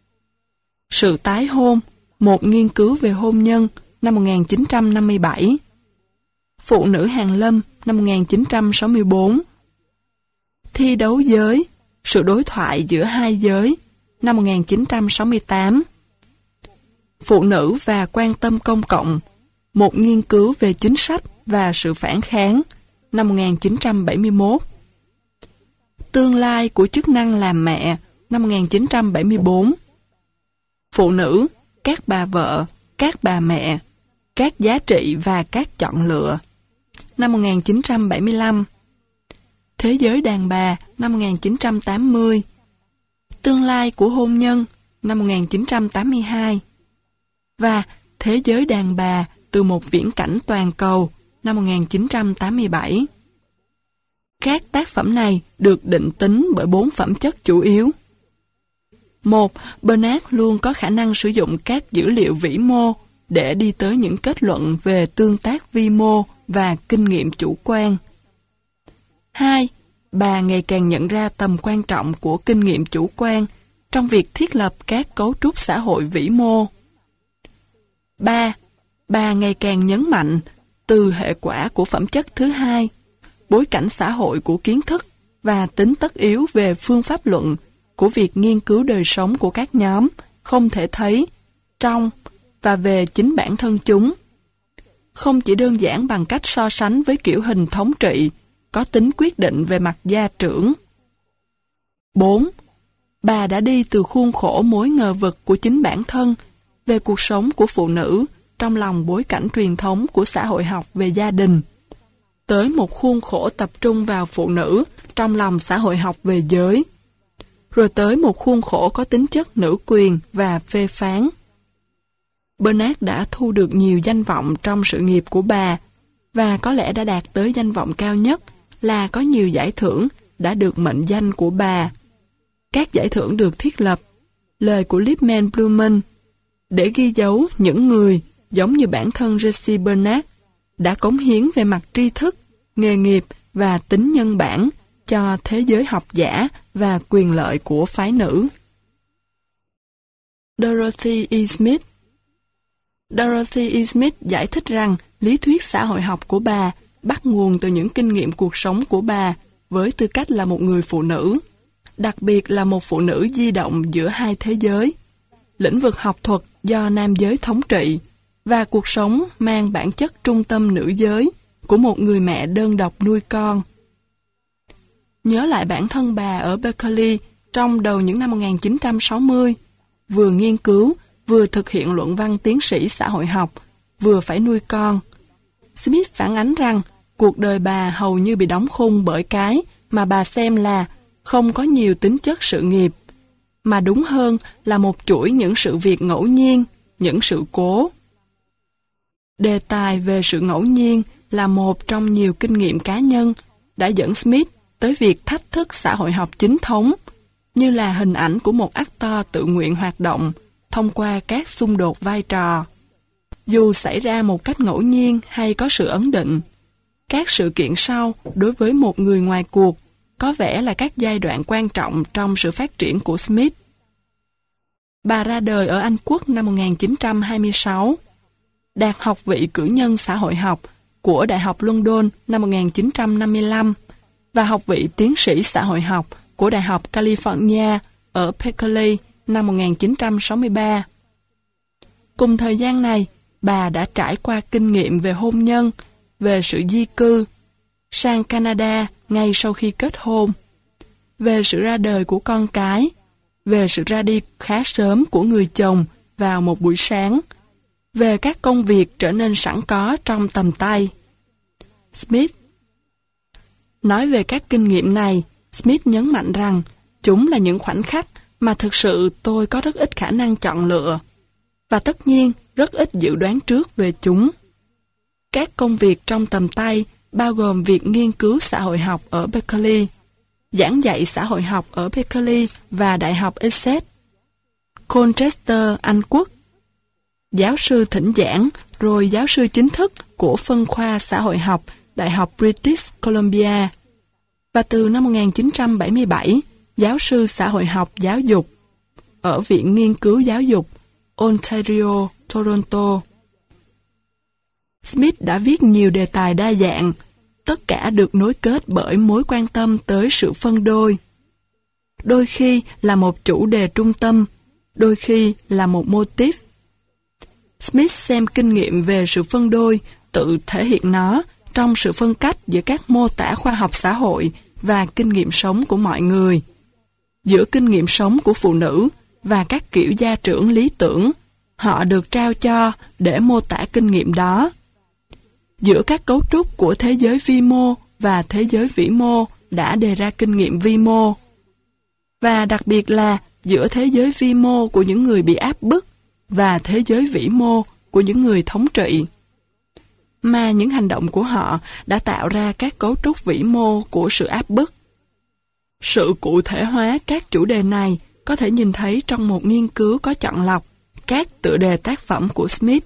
Sự tái hôn, một nghiên cứu về hôn nhân năm 1957, Phụ nữ hàn lâm năm 1964, Thi đấu giới, sự đối thoại giữa hai giới năm 1968, Phụ nữ và quan tâm công cộng, một nghiên cứu về chính sách và sự phản kháng năm 1971, Tương lai của chức năng làm mẹ năm 1974, Phụ nữ, các bà vợ, các bà mẹ, các giá trị và các chọn lựa năm 1975, Thế giới đàn bà năm 1980, Tương lai của hôn nhân năm 1982 và Thế giới đàn bà từ một viễn cảnh toàn cầu năm 1987. Các tác phẩm này được định tính bởi 4 phẩm chất chủ yếu. 1. Bernard luôn có khả năng sử dụng các dữ liệu vĩ mô để đi tới những kết luận về tương tác vi mô và kinh nghiệm chủ quan. 2. Bà ngày càng nhận ra tầm quan trọng của kinh nghiệm chủ quan trong việc thiết lập các cấu trúc xã hội vĩ mô. 3. Bà ngày càng nhấn mạnh từ hệ quả của phẩm chất thứ hai, bối cảnh xã hội của kiến thức và tính tất yếu về phương pháp luận của việc nghiên cứu đời sống của các nhóm không thể thấy trong và về chính bản thân chúng. Không chỉ đơn giản bằng cách so sánh với kiểu hình thống trị có tính quyết định về mặt gia trưởng. 4. Bà đã đi từ khuôn khổ mối ngờ vực của chính bản thân về cuộc sống của phụ nữ trong lòng bối cảnh truyền thống của xã hội học về gia đình, tới một khuôn khổ tập trung vào phụ nữ trong lòng xã hội học về giới, rồi tới một khuôn khổ có tính chất nữ quyền và phê phán. Bernard đã thu được nhiều danh vọng trong sự nghiệp của bà, và có lẽ đã đạt tới danh vọng cao nhất là có nhiều giải thưởng đã được mệnh danh của bà. Các giải thưởng được thiết lập, lời của Lippmann Blumen, để ghi dấu những người giống như bản thân Jessie Bernard đã cống hiến về mặt tri thức, nghề nghiệp và tính nhân bản cho thế giới học giả và quyền lợi của phái nữ. Dorothy E. Smith. Dorothy E. Smith giải thích rằng lý thuyết xã hội học của bà bắt nguồn từ những kinh nghiệm cuộc sống của bà với tư cách là một người phụ nữ, đặc biệt là một phụ nữ di động giữa hai thế giới, lĩnh vực học thuật do nam giới thống trị và cuộc sống mang bản chất trung tâm nữ giới của một người mẹ đơn độc nuôi con. Nhớ lại bản thân bà ở Berkeley trong đầu những năm 1960, vừa nghiên cứu, vừa thực hiện luận văn tiến sĩ xã hội học, vừa phải nuôi con. Smith phản ánh rằng cuộc đời bà hầu như bị đóng khung bởi cái mà bà xem là không có nhiều tính chất sự nghiệp, mà đúng hơn là một chuỗi những sự việc ngẫu nhiên, những sự cố. Đề tài về sự ngẫu nhiên là một trong nhiều kinh nghiệm cá nhân đã dẫn Smith tới việc thách thức xã hội học chính thống, như là hình ảnh của một actor tự nguyện hoạt động thông qua các xung đột vai trò. Dù xảy ra một cách ngẫu nhiên hay có sự ấn định, các sự kiện sau đối với một người ngoài cuộc có vẻ là các giai đoạn quan trọng trong sự phát triển của Smith. Bà ra đời ở Anh Quốc năm 1926, đạt học vị cử nhân xã hội học của Đại học London năm 1955 và học vị tiến sĩ xã hội học của Đại học California ở Berkeley năm 1963. Cùng thời gian này, bà đã trải qua kinh nghiệm về hôn nhân, về sự di cư, sang Canada ngay sau khi kết hôn, về sự ra đời của con cái, về sự ra đi khá sớm của người chồng vào một buổi sáng, về các công việc trở nên sẵn có trong tầm tay. Smith nói về các kinh nghiệm này, Smith nhấn mạnh rằng chúng là những khoảnh khắc mà thực sự tôi có rất ít khả năng chọn lựa, và tất nhiên rất ít dự đoán trước về chúng. Các công việc trong tầm tay bao gồm việc nghiên cứu xã hội học ở Berkeley, giảng dạy xã hội học ở Berkeley và Đại học Essex, Colchester, Anh Quốc, giáo sư thỉnh giảng rồi giáo sư chính thức của phân khoa xã hội học Đại học British Columbia, và từ năm 1977, giáo sư xã hội học giáo dục ở Viện Nghiên cứu Giáo dục Ontario, Toronto. Smith đã viết nhiều đề tài đa dạng, tất cả được nối kết bởi mối quan tâm tới sự phân đôi. Đôi khi là một chủ đề trung tâm, đôi khi là một mô típ. Smith xem kinh nghiệm về sự phân đôi tự thể hiện nó trong sự phân cách giữa các mô tả khoa học xã hội và kinh nghiệm sống của mọi người, giữa kinh nghiệm sống của phụ nữ và các kiểu gia trưởng lý tưởng họ được trao cho để mô tả kinh nghiệm đó, giữa các cấu trúc của thế giới vi mô và thế giới vĩ mô đã đề ra kinh nghiệm vi mô, và đặc biệt là giữa thế giới vi mô của những người bị áp bức và thế giới vĩ mô của những người thống trị, mà những hành động của họ đã tạo ra các cấu trúc vĩ mô của sự áp bức. Sự cụ thể hóa các chủ đề này có thể nhìn thấy trong một nghiên cứu có chọn lọc các tựa đề tác phẩm của Smith.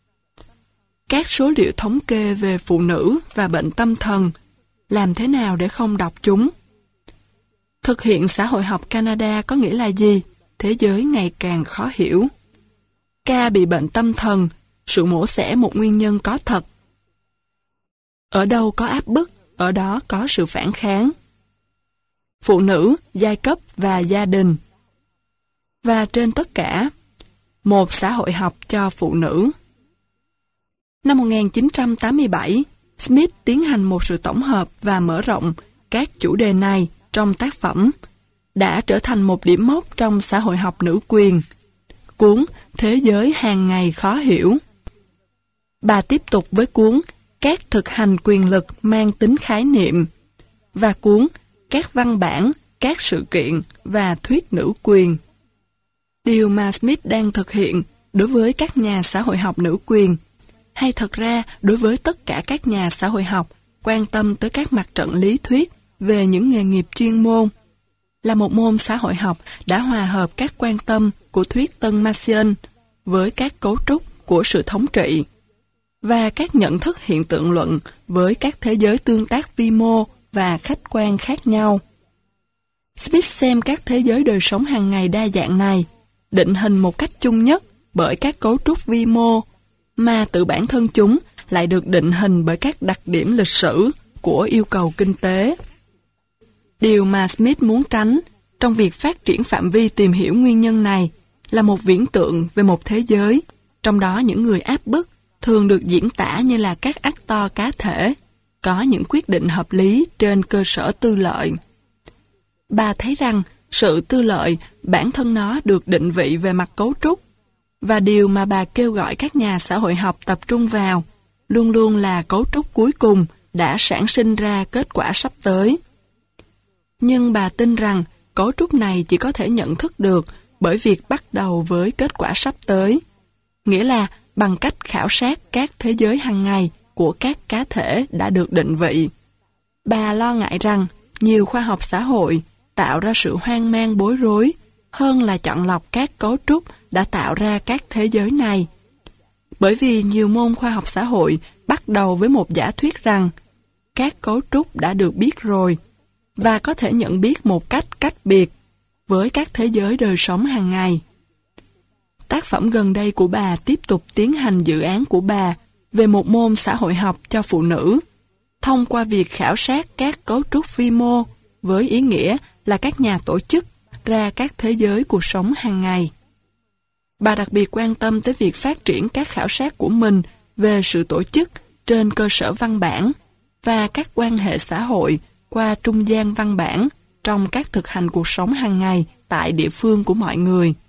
Các số liệu thống kê về phụ nữ và bệnh tâm thần, làm thế nào để không đọc chúng? Thực hiện xã hội học Canada có nghĩa là gì? Thế giới ngày càng khó hiểu. Ca bị bệnh tâm thần, sự mổ xẻ một nguyên nhân có thật. Ở đâu có áp bức, ở đó có sự phản kháng. Phụ nữ, giai cấp và gia đình. Và trên tất cả, một xã hội học cho phụ nữ. Năm 1987, Smith tiến hành một sự tổng hợp và mở rộng các chủ đề này trong tác phẩm, đã trở thành một điểm mốc trong xã hội học nữ quyền, cuốn Thế giới hàng ngày khó hiểu. Bà tiếp tục với cuốn Các thực hành quyền lực mang tính khái niệm và cuốn Các văn bản, các sự kiện và thuyết nữ quyền. Điều mà Smith đang thực hiện đối với các nhà xã hội học nữ quyền, hay thật ra đối với tất cả các nhà xã hội học quan tâm tới các mặt trận lý thuyết về những nghề nghiệp chuyên môn, là một môn xã hội học đã hòa hợp các quan tâm của thuyết Tân Marxian với các cấu trúc của sự thống trị và các nhận thức hiện tượng luận với các thế giới tương tác vi mô và khách quan khác nhau. Smith xem các thế giới đời sống hàng ngày đa dạng này định hình một cách chung nhất bởi các cấu trúc vi mô, mà tự bản thân chúng lại được định hình bởi các đặc điểm lịch sử của yêu cầu kinh tế. Điều mà Smith muốn tránh trong việc phát triển phạm vi tìm hiểu nguyên nhân này là một viễn tượng về một thế giới, trong đó những người áp bức thường được diễn tả như là các actor cá thể, có những quyết định hợp lý trên cơ sở tư lợi. Bà thấy rằng sự tư lợi bản thân nó được định vị về mặt cấu trúc, và điều mà bà kêu gọi các nhà xã hội học tập trung vào luôn luôn là cấu trúc cuối cùng đã sản sinh ra kết quả sắp tới. Nhưng bà tin rằng cấu trúc này chỉ có thể nhận thức được bởi việc bắt đầu với kết quả sắp tới, nghĩa là bằng cách khảo sát các thế giới hàng ngày của các cá thể đã được định vị. Bà lo ngại rằng nhiều khoa học xã hội tạo ra sự hoang mang bối rối hơn là chọn lọc các cấu trúc đã tạo ra các thế giới này. Bởi vì nhiều môn khoa học xã hội bắt đầu với một giả thuyết rằng các cấu trúc đã được biết rồi và có thể nhận biết một cách cách biệt với các thế giới đời sống hàng ngày. Tác phẩm gần đây của bà tiếp tục tiến hành dự án của bà về một môn xã hội học cho phụ nữ, thông qua việc khảo sát các cấu trúc vi mô với ý nghĩa là các nhà tổ chức ra các thế giới cuộc sống hàng ngày. Bà đặc biệt quan tâm tới việc phát triển các khảo sát của mình về sự tổ chức trên cơ sở văn bản và các quan hệ xã hội qua trung gian văn bản trong các thực hành cuộc sống hàng ngày tại địa phương của mọi người.